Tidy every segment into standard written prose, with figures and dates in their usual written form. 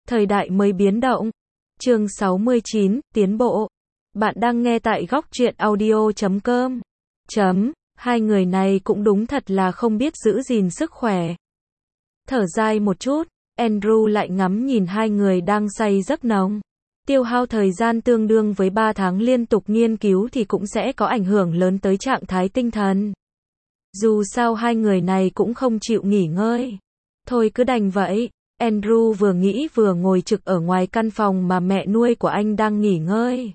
Thời đại mới biến động. Chương 69, tiến bộ. Bạn đang nghe tại góc truyện audio.com. Hai người này cũng đúng thật là không biết giữ gìn sức khỏe. Thở dài một chút, Andrew lại ngắm nhìn hai người đang say giấc nồng. Tiêu hao thời gian tương đương với 3 tháng liên tục nghiên cứu thì cũng sẽ có ảnh hưởng lớn tới trạng thái tinh thần. Dù sao hai người này cũng không chịu nghỉ ngơi. Thôi cứ đành vậy. Andrew vừa nghĩ vừa ngồi trực ở ngoài căn phòng mà mẹ nuôi của anh đang nghỉ ngơi.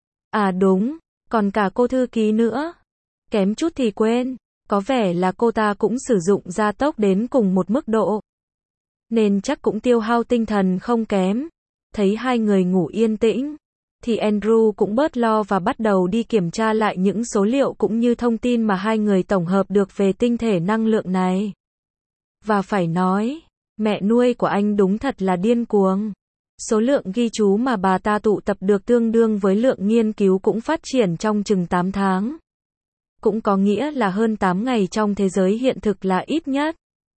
À đúng, còn cả cô thư ký nữa. Kém chút thì quên, có vẻ là cô ta cũng sử dụng gia tốc đến cùng một mức độ. Nên chắc cũng tiêu hao tinh thần không kém. Thấy hai người ngủ yên tĩnh, thì Andrew cũng bớt lo và bắt đầu đi kiểm tra lại những số liệu cũng như thông tin mà hai người tổng hợp được về tinh thể năng lượng này. Và phải nói, mẹ nuôi của anh đúng thật là điên cuồng. Số lượng ghi chú mà bà ta tụ tập được tương đương với lượng nghiên cứu cũng phát triển trong chừng 8 tháng. Cũng có nghĩa là hơn 8 ngày trong thế giới hiện thực là ít nhất.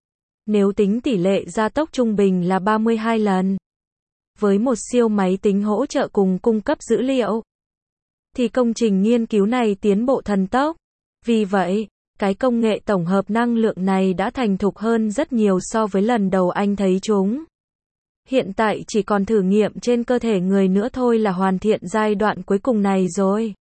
Nếu tính tỷ lệ gia tốc trung bình là 32 lần. Với một siêu máy tính hỗ trợ cùng cung cấp dữ liệu, thì công trình nghiên cứu này tiến bộ thần tốc. Vì vậy, cái công nghệ tổng hợp năng lượng này đã thành thục hơn rất nhiều so với lần đầu anh thấy chúng. Hiện tại chỉ còn thử nghiệm trên cơ thể người nữa thôi là hoàn thiện giai đoạn cuối cùng này rồi.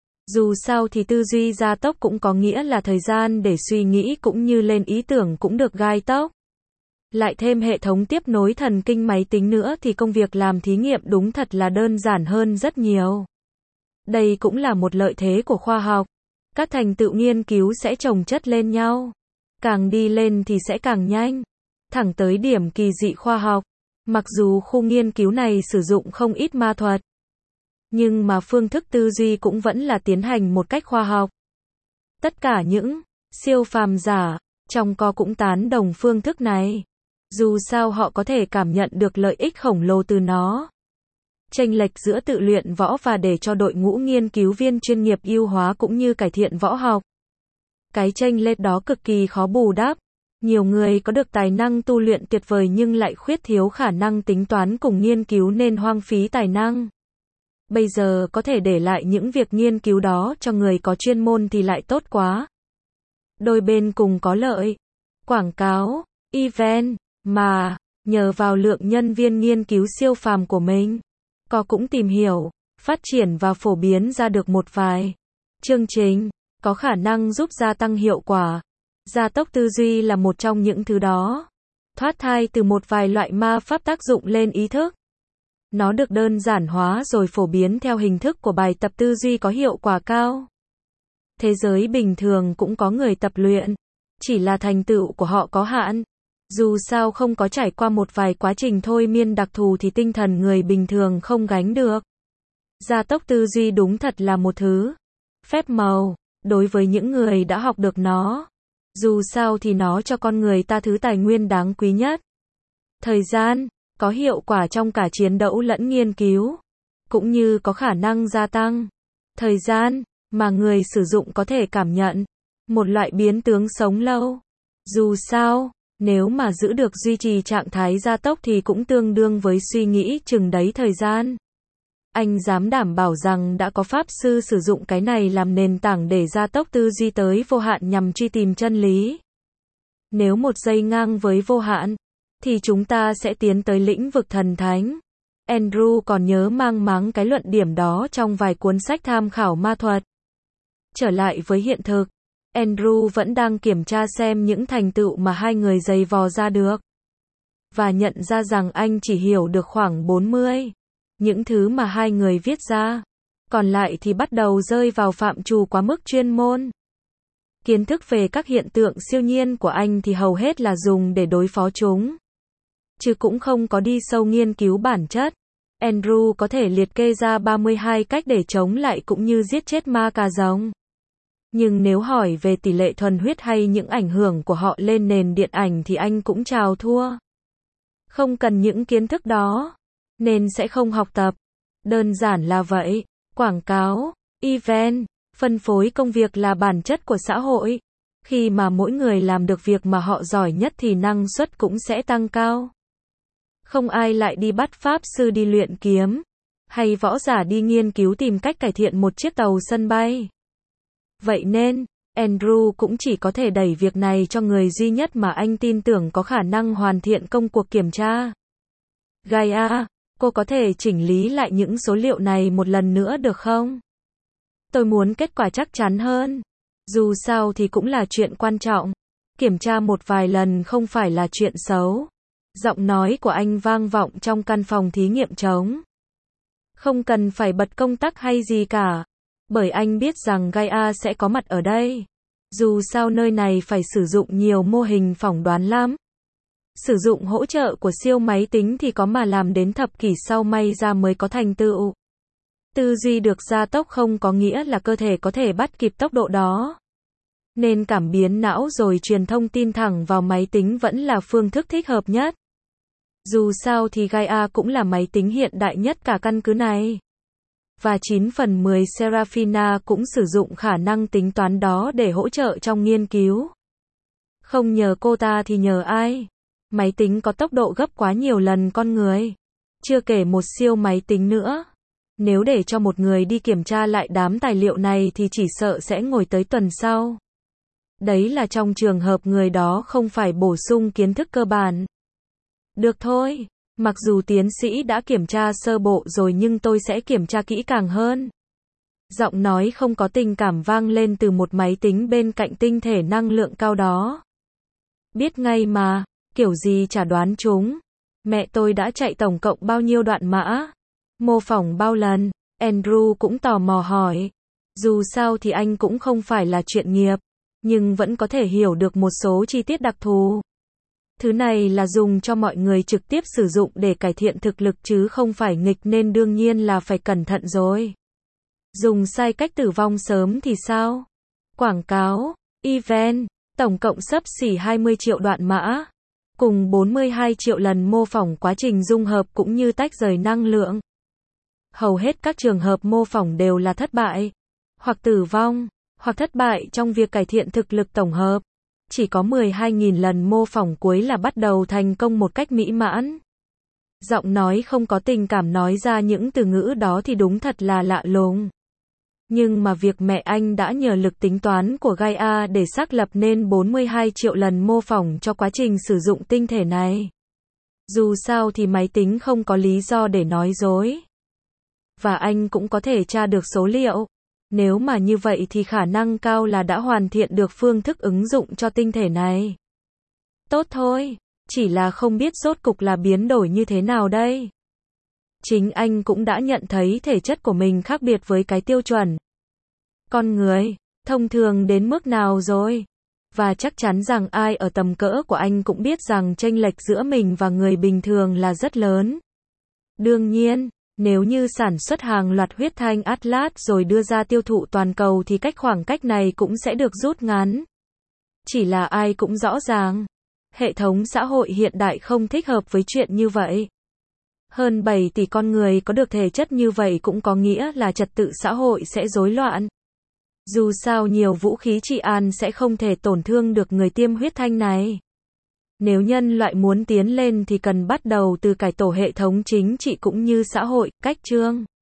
Dù sao thì tư duy gia tốc cũng có nghĩa là thời gian để suy nghĩ cũng như lên ý tưởng cũng được gai tốc. Lại thêm hệ thống tiếp nối thần kinh máy tính nữa thì công việc làm thí nghiệm đúng thật là đơn giản hơn rất nhiều. Đây cũng là một lợi thế của khoa học. Các thành tựu nghiên cứu sẽ chồng chất lên nhau. Càng đi lên thì sẽ càng nhanh. Thẳng tới điểm kỳ dị khoa học. Mặc dù khu nghiên cứu này sử dụng không ít ma thuật, nhưng mà phương thức tư duy cũng vẫn là tiến hành một cách khoa học. Tất cả những siêu phàm giả trong co cũng tán đồng phương thức này. Dù sao họ có thể cảm nhận được lợi ích khổng lồ từ nó. Chênh lệch giữa tự luyện võ và để cho đội ngũ nghiên cứu viên chuyên nghiệp ưu hóa cũng như cải thiện võ học. Cái chênh lệch đó cực kỳ khó bù đắp. Nhiều người có được tài năng tu luyện tuyệt vời nhưng lại khuyết thiếu khả năng tính toán cùng nghiên cứu nên hoang phí tài năng. Bây giờ có thể để lại những việc nghiên cứu đó cho người có chuyên môn thì lại tốt quá. Đôi bên cùng có lợi. Quảng cáo, event, mà, nhờ vào lượng nhân viên nghiên cứu siêu phàm của mình, có cũng tìm hiểu, phát triển và phổ biến ra được một vài chương trình, có khả năng giúp gia tăng hiệu quả. Gia tốc tư duy là một trong những thứ đó. Thoát thai từ một vài loại ma pháp tác dụng lên ý thức. Nó được đơn giản hóa rồi phổ biến theo hình thức của bài tập tư duy có hiệu quả cao. Thế giới bình thường cũng có người tập luyện. Chỉ là thành tựu của họ có hạn. Dù sao không có trải qua một vài quá trình thôi miên đặc thù thì tinh thần người bình thường không gánh được. Gia tốc tư duy đúng thật là một thứ phép màu đối với những người đã học được nó. Dù sao thì nó cho con người ta thứ tài nguyên đáng quý nhất. Thời gian, có hiệu quả trong cả chiến đấu lẫn nghiên cứu, cũng như có khả năng gia tăng. Thời gian, mà người sử dụng có thể cảm nhận. Một loại biến tướng sống lâu. Dù sao, nếu mà giữ được duy trì trạng thái gia tốc thì cũng tương đương với suy nghĩ chừng đấy thời gian. Anh dám đảm bảo rằng đã có pháp sư sử dụng cái này làm nền tảng để gia tốc tư duy tới vô hạn nhằm truy tìm chân lý. Nếu một giây ngang với vô hạn, thì chúng ta sẽ tiến tới lĩnh vực thần thánh. Andrew còn nhớ mang máng cái luận điểm đó trong vài cuốn sách tham khảo ma thuật. Trở lại với hiện thực, Andrew vẫn đang kiểm tra xem những thành tựu mà hai người giày vò ra được. Và nhận ra rằng anh chỉ hiểu được khoảng 40. Những thứ mà hai người viết ra. Còn lại thì bắt đầu rơi vào phạm trù quá mức chuyên môn. Kiến thức về các hiện tượng siêu nhiên của anh thì hầu hết là dùng để đối phó chúng. Chứ cũng không có đi sâu nghiên cứu bản chất. Andrew có thể liệt kê ra 32 cách để chống lại cũng như giết chết ma cà rồng. Nhưng nếu hỏi về tỷ lệ thuần huyết hay những ảnh hưởng của họ lên nền điện ảnh thì anh cũng chào thua. Không cần những kiến thức đó, nên sẽ không học tập. Đơn giản là vậy. Quảng cáo, event, phân phối công việc là bản chất của xã hội. Khi mà mỗi người làm được việc mà họ giỏi nhất thì năng suất cũng sẽ tăng cao. Không ai lại đi bắt pháp sư đi luyện kiếm, hay võ giả đi nghiên cứu tìm cách cải thiện một chiếc tàu sân bay. Vậy nên, Andrew cũng chỉ có thể đẩy việc này cho người duy nhất mà anh tin tưởng có khả năng hoàn thiện công cuộc kiểm tra. Gaia, cô có thể chỉnh lý lại những số liệu này một lần nữa được không? Tôi muốn kết quả chắc chắn hơn. Dù sao thì cũng là chuyện quan trọng. Kiểm tra một vài lần không phải là chuyện xấu. Giọng nói của anh vang vọng trong căn phòng thí nghiệm trống. Không cần phải bật công tắc hay gì cả. Bởi anh biết rằng Gaia sẽ có mặt ở đây. Dù sao nơi này phải sử dụng nhiều mô hình phỏng đoán lắm. Sử dụng hỗ trợ của siêu máy tính thì có mà làm đến thập kỷ sau may ra mới có thành tựu. Tư duy được gia tốc không có nghĩa là cơ thể có thể bắt kịp tốc độ đó. Nên cảm biến não rồi truyền thông tin thẳng vào máy tính vẫn là phương thức thích hợp nhất. Dù sao thì Gaia cũng là máy tính hiện đại nhất cả căn cứ này. Và 9 phần 10 Serafina cũng sử dụng khả năng tính toán đó để hỗ trợ trong nghiên cứu. Không nhờ cô ta thì nhờ ai? Máy tính có tốc độ gấp quá nhiều lần con người. Chưa kể một siêu máy tính nữa. Nếu để cho một người đi kiểm tra lại đám tài liệu này thì chỉ sợ sẽ ngồi tới tuần sau. Đấy là trong trường hợp người đó không phải bổ sung kiến thức cơ bản. Được thôi, mặc dù tiến sĩ đã kiểm tra sơ bộ rồi nhưng tôi sẽ kiểm tra kỹ càng hơn. Giọng nói không có tình cảm vang lên từ một máy tính bên cạnh tinh thể năng lượng cao đó. Biết ngay mà, kiểu gì chả đoán chúng. Mẹ tôi đã chạy tổng cộng bao nhiêu đoạn mã? Mô phỏng bao lần? Andrew cũng tò mò hỏi. Dù sao thì anh cũng không phải là chuyên nghiệp, nhưng vẫn có thể hiểu được một số chi tiết đặc thù. Thứ này là dùng cho mọi người trực tiếp sử dụng để cải thiện thực lực chứ không phải nghịch nên đương nhiên là phải cẩn thận rồi. Dùng sai cách tử vong sớm thì sao? Quảng cáo, event, tổng cộng xấp xỉ 20 triệu đoạn mã, cùng 42 triệu lần mô phỏng quá trình dung hợp cũng như tách rời năng lượng. Hầu hết các trường hợp mô phỏng đều là thất bại, hoặc tử vong, hoặc thất bại trong việc cải thiện thực lực tổng hợp. Chỉ có 12.000 lần mô phỏng cuối là bắt đầu thành công một cách mỹ mãn. Giọng nói không có tình cảm nói ra những từ ngữ đó thì đúng thật là lạ lùng. Nhưng mà việc mẹ anh đã nhờ lực tính toán của Gaia để xác lập nên 42 triệu lần mô phỏng cho quá trình sử dụng tinh thể này. Dù sao thì máy tính không có lý do để nói dối. Và anh cũng có thể tra được số liệu. Nếu mà như vậy thì khả năng cao là đã hoàn thiện được phương thức ứng dụng cho tinh thể này. Tốt thôi, chỉ là không biết rốt cục là biến đổi như thế nào đây. Chính anh cũng đã nhận thấy thể chất của mình khác biệt với cái tiêu chuẩn. Con người, thông thường đến mức nào rồi? Và chắc chắn rằng ai ở tầm cỡ của anh cũng biết rằng chênh lệch giữa mình và người bình thường là rất lớn. Đương nhiên, nếu như sản xuất hàng loạt huyết thanh Atlas rồi đưa ra tiêu thụ toàn cầu thì khoảng cách này cũng sẽ được rút ngắn. Chỉ là ai cũng rõ ràng, hệ thống xã hội hiện đại không thích hợp với chuyện như vậy. Hơn 7 tỷ con người có được thể chất như vậy cũng có nghĩa là trật tự xã hội sẽ rối loạn. Dù sao nhiều vũ khí trị an sẽ không thể tổn thương được người tiêm huyết thanh này. Nếu nhân loại muốn tiến lên thì cần bắt đầu từ cải tổ hệ thống chính trị cũng như xã hội, cách chương.